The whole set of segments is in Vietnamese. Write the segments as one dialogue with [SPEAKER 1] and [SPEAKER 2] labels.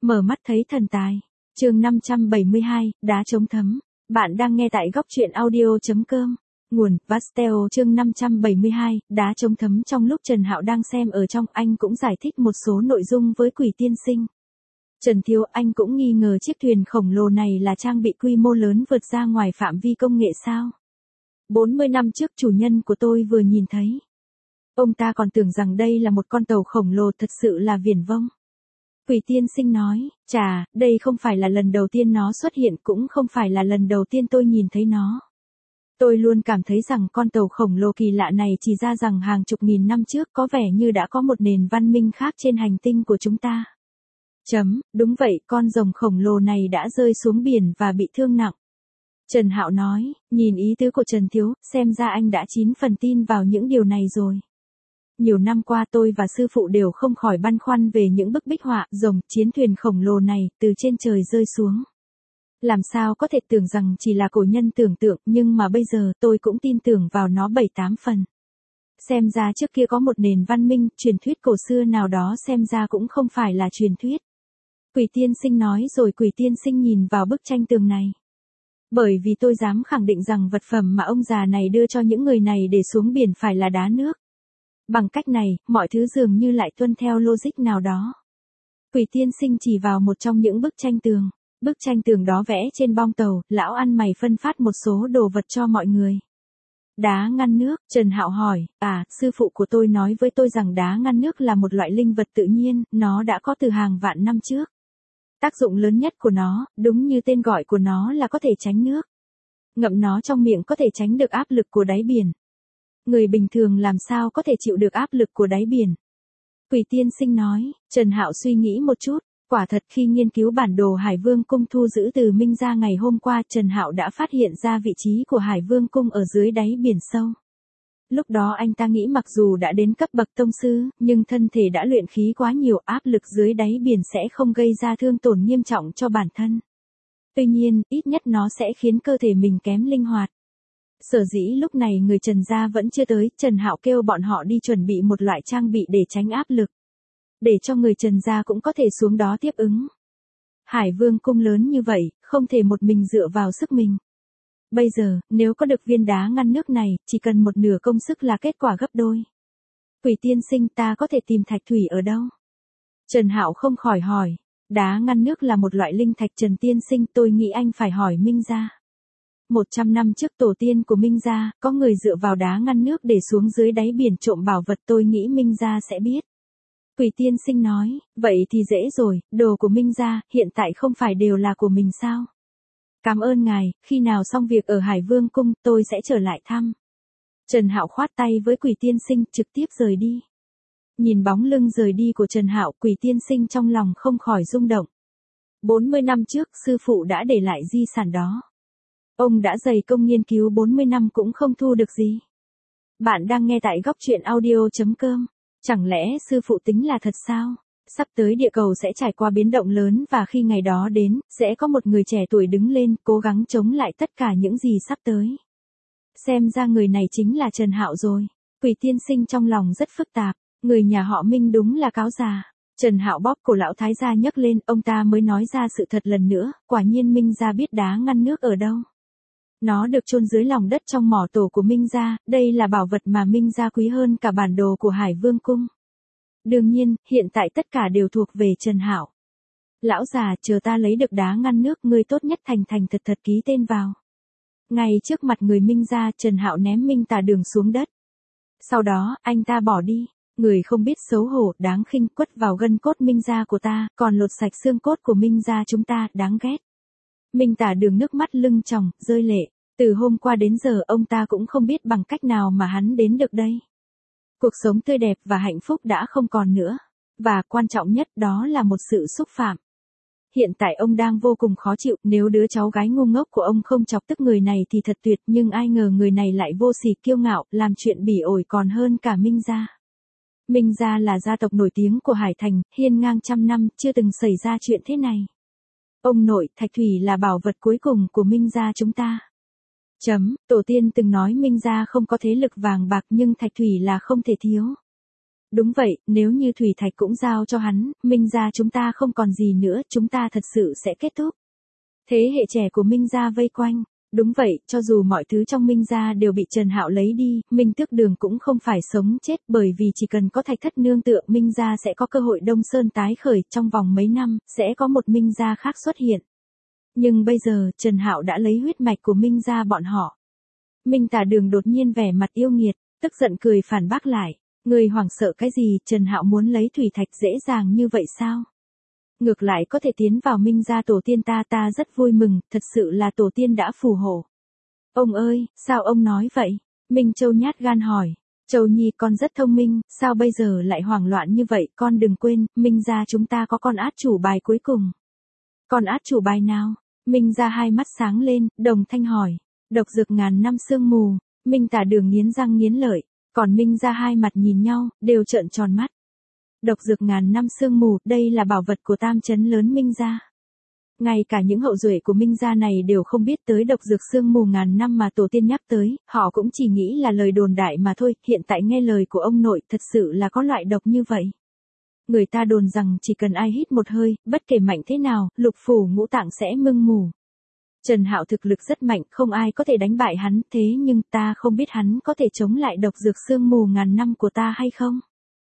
[SPEAKER 1] Mở mắt thấy thần tài. Chương 572, đá chống thấm. Bạn đang nghe tại góc truyện audio.com. Nguồn: Pastel. Chương 572, đá chống thấm. Trong lúc Trần Hạo đang xem ở trong, anh cũng giải thích một số nội dung với Quỷ tiên sinh. Trần Thiếu, anh cũng nghi ngờ chiếc thuyền khổng lồ này là trang bị quy mô lớn vượt ra ngoài phạm vi công nghệ sao? 40 năm trước chủ nhân của tôi vừa nhìn thấy. Ông ta còn tưởng rằng đây là một con tàu khổng lồ, thật sự là viển vông. Quỷ tiên sinh nói, chà, đây không phải là lần đầu tiên nó xuất hiện, cũng không phải là lần đầu tiên tôi nhìn thấy nó. Tôi luôn cảm thấy rằng con tàu khổng lồ kỳ lạ này chỉ ra rằng hàng chục nghìn năm trước có vẻ như đã có một nền văn minh khác trên hành tinh của chúng ta. Đúng vậy, con rồng khổng lồ này đã rơi xuống biển và bị thương nặng. Trần Hạo nói, nhìn ý tứ của Trần Thiếu, xem ra anh đã 9 phần tin vào những điều này rồi. Nhiều năm qua tôi và sư phụ đều không khỏi băn khoăn về những bức bích họa rồng chiến thuyền khổng lồ này từ trên trời rơi xuống. Làm sao có thể tưởng rằng chỉ là cổ nhân tưởng tượng, nhưng mà bây giờ tôi cũng tin tưởng vào nó 7-8 phần. Xem ra trước kia có một nền văn minh, truyền thuyết cổ xưa nào đó xem ra cũng không phải là truyền thuyết. Quỷ tiên sinh nói rồi Quỷ tiên sinh nhìn vào bức tranh tường này. Bởi vì tôi dám khẳng định rằng vật phẩm mà ông già này đưa cho những người này để xuống biển phải là đá nước. Bằng cách này, mọi thứ dường như lại tuân theo logic nào đó. Quỷ tiên sinh chỉ vào một trong những bức tranh tường. Bức tranh tường đó vẽ trên bong tàu, lão ăn mày phân phát một số đồ vật cho mọi người. Đá ngăn nước, Trần Hạo hỏi, sư phụ của tôi nói với tôi rằng đá ngăn nước là một loại linh vật tự nhiên, nó đã có từ hàng vạn năm trước. Tác dụng lớn nhất của nó, đúng như tên gọi của nó là có thể tránh nước. Ngậm nó trong miệng có thể tránh được áp lực của đáy biển. Người bình thường làm sao có thể chịu được áp lực của đáy biển? Quỷ tiên sinh nói, Trần Hạo suy nghĩ một chút, quả thật khi nghiên cứu bản đồ Hải Vương Cung thu giữ từ Minh Gia ngày hôm qua, Trần Hạo đã phát hiện ra vị trí của Hải Vương Cung ở dưới đáy biển sâu. Lúc đó anh ta nghĩ mặc dù đã đến cấp bậc tông sư, nhưng thân thể đã luyện khí quá nhiều, áp lực dưới đáy biển sẽ không gây ra thương tổn nghiêm trọng cho bản thân. Tuy nhiên, ít nhất nó sẽ khiến cơ thể mình kém linh hoạt. Sở dĩ lúc này người Trần gia vẫn chưa tới, Trần Hạo kêu bọn họ đi chuẩn bị một loại trang bị để tránh áp lực. Để cho người Trần gia cũng có thể xuống đó tiếp ứng. Hải Vương Cung lớn như vậy, không thể một mình dựa vào sức mình. Bây giờ, nếu có được viên đá ngăn nước này, chỉ cần một nửa công sức là kết quả gấp đôi. Quỷ tiên sinh, ta có thể tìm thạch thủy ở đâu? Trần Hạo không khỏi hỏi. Đá ngăn nước là một loại linh thạch. Trần tiên sinh, tôi nghĩ anh phải hỏi Minh Gia. 100 năm trước tổ tiên của Minh Gia, có người dựa vào đá ngăn nước để xuống dưới đáy biển trộm bảo vật, tôi nghĩ Minh Gia sẽ biết. Quỷ tiên sinh nói, vậy thì dễ rồi, đồ của Minh Gia, hiện tại không phải đều là của mình sao? Cảm ơn ngài, khi nào xong việc ở Hải Vương Cung, tôi sẽ trở lại thăm. Trần Hạo khoát tay với Quỷ tiên sinh, trực tiếp rời đi. Nhìn bóng lưng rời đi của Trần Hạo, Quỷ tiên sinh trong lòng không khỏi rung động. 40 năm trước, sư phụ đã để lại di sản đó. Ông đã dày công nghiên cứu 40 năm cũng không thu được gì. Bạn đang nghe tại góc truyện audio.com. Chẳng lẽ sư phụ tính là thật sao? Sắp tới địa cầu sẽ trải qua biến động lớn và khi ngày đó đến, sẽ có một người trẻ tuổi đứng lên, cố gắng chống lại tất cả những gì sắp tới. Xem ra người này chính là Trần Hạo rồi. Quỷ tiên sinh trong lòng rất phức tạp, người nhà họ Minh đúng là cáo già. Trần Hạo bóp cổ lão thái gia nhấc lên, ông ta mới nói ra sự thật lần nữa, quả nhiên Minh gia biết đá ngăn nước ở đâu. Nó được chôn dưới lòng đất trong mỏ tổ của Minh Gia, đây là bảo vật mà Minh Gia quý hơn cả bản đồ của Hải Vương Cung. Đương nhiên, hiện tại tất cả đều thuộc về Trần Hạo. Lão già, chờ ta lấy được đá ngăn nước, ngươi tốt nhất thành thật ký tên vào. Ngay trước mặt người Minh Gia, Trần Hạo ném Minh Tà Đường xuống đất. Sau đó, anh ta bỏ đi. Người không biết xấu hổ, đáng khinh, quất vào gân cốt Minh Gia của ta, còn lột sạch xương cốt của Minh Gia chúng ta, đáng ghét. Minh Tà Đường nước mắt lưng tròng, rơi lệ. Từ hôm qua đến giờ ông ta cũng không biết bằng cách nào mà hắn đến được đây. Cuộc sống tươi đẹp và hạnh phúc đã không còn nữa. Và quan trọng nhất đó là một sự xúc phạm. Hiện tại ông đang vô cùng khó chịu, nếu đứa cháu gái ngu ngốc của ông không chọc tức người này thì thật tuyệt, nhưng ai ngờ người này lại vô sỉ kiêu ngạo, làm chuyện bỉ ổi còn hơn cả Minh Gia. Minh Gia là gia tộc nổi tiếng của Hải Thành, hiên ngang trăm năm, chưa từng xảy ra chuyện thế này. Ông nội, thạch thủy là bảo vật cuối cùng của Minh Gia chúng ta. Tổ tiên từng nói Minh Gia không có thế lực vàng bạc nhưng thạch thủy là không thể thiếu. Đúng vậy, nếu như thủy thạch cũng giao cho hắn, Minh gia chúng ta không còn gì nữa, chúng ta thật sự sẽ kết thúc. Thế hệ trẻ của Minh gia vây quanh. Đúng vậy, cho dù mọi thứ trong Minh gia đều bị Trần Hạo lấy đi, Minh Tước Đường cũng không phải sống chết, bởi vì chỉ cần có Thạch Thất nương tựa, Minh gia sẽ có cơ hội Đông Sơn tái khởi, trong vòng mấy năm sẽ có một Minh gia khác xuất hiện. Nhưng bây giờ, Trần Hạo đã lấy huyết mạch của Minh gia bọn họ. Minh Tả Đường đột nhiên vẻ mặt yêu nghiệt, tức giận cười phản bác lại, người hoảng sợ cái gì, Trần Hạo muốn lấy thủy thạch dễ dàng như vậy sao? Ngược lại có thể tiến vào Minh gia tổ tiên ta rất vui mừng, thật sự là tổ tiên đã phù hộ. Ông ơi, sao ông nói vậy? Minh Châu nhát gan hỏi. Châu Nhi con rất thông minh, sao bây giờ lại hoảng loạn như vậy, con đừng quên, Minh gia chúng ta có con át chủ bài cuối cùng. Con át chủ bài nào? Minh gia hai mắt sáng lên, đồng thanh hỏi. Độc dược ngàn năm sương mù. Minh Tả Đường nghiến răng nghiến lợi, còn Minh gia hai mặt nhìn nhau, đều trợn tròn mắt. Độc dược ngàn năm sương mù, đây là bảo vật của tam trấn lớn Minh gia. Ngay cả những hậu duệ của Minh gia này đều không biết tới độc dược sương mù ngàn năm mà tổ tiên nhắc tới, họ cũng chỉ nghĩ là lời đồn đại mà thôi, hiện tại nghe lời của ông nội, thật sự là có loại độc như vậy. Người ta đồn rằng chỉ cần ai hít một hơi, bất kể mạnh thế nào, lục phủ ngũ tạng sẽ mưng mù. Trần Hạo thực lực rất mạnh, không ai có thể đánh bại hắn, thế nhưng ta không biết hắn có thể chống lại độc dược sương mù ngàn năm của ta hay không?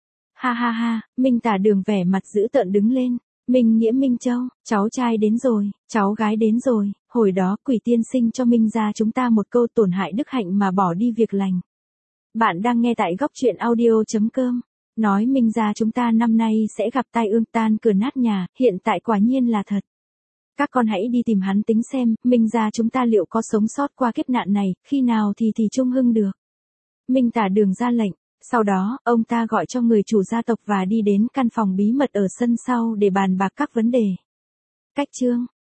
[SPEAKER 1] Ha ha ha, Minh Tả Đường vẻ mặt dữ tợn đứng lên. Minh Nghĩa Minh Châu, cháu trai đến rồi, cháu gái đến rồi, hồi đó Quỷ tiên sinh cho Minh gia chúng ta một câu tổn hại đức hạnh mà bỏ đi việc lành. Bạn đang nghe tại góc truyện audio.com. Nói Minh gia chúng ta năm nay sẽ gặp tai ương tan cửa nát nhà, hiện tại quả nhiên là thật. Các con hãy đi tìm hắn tính xem, Minh gia chúng ta liệu có sống sót qua kiếp nạn này, khi nào thì trung hưng được. Minh Tả Đường ra lệnh. Sau đó, ông ta gọi cho người chủ gia tộc và đi đến căn phòng bí mật ở sân sau để bàn bạc các vấn đề. Cách chương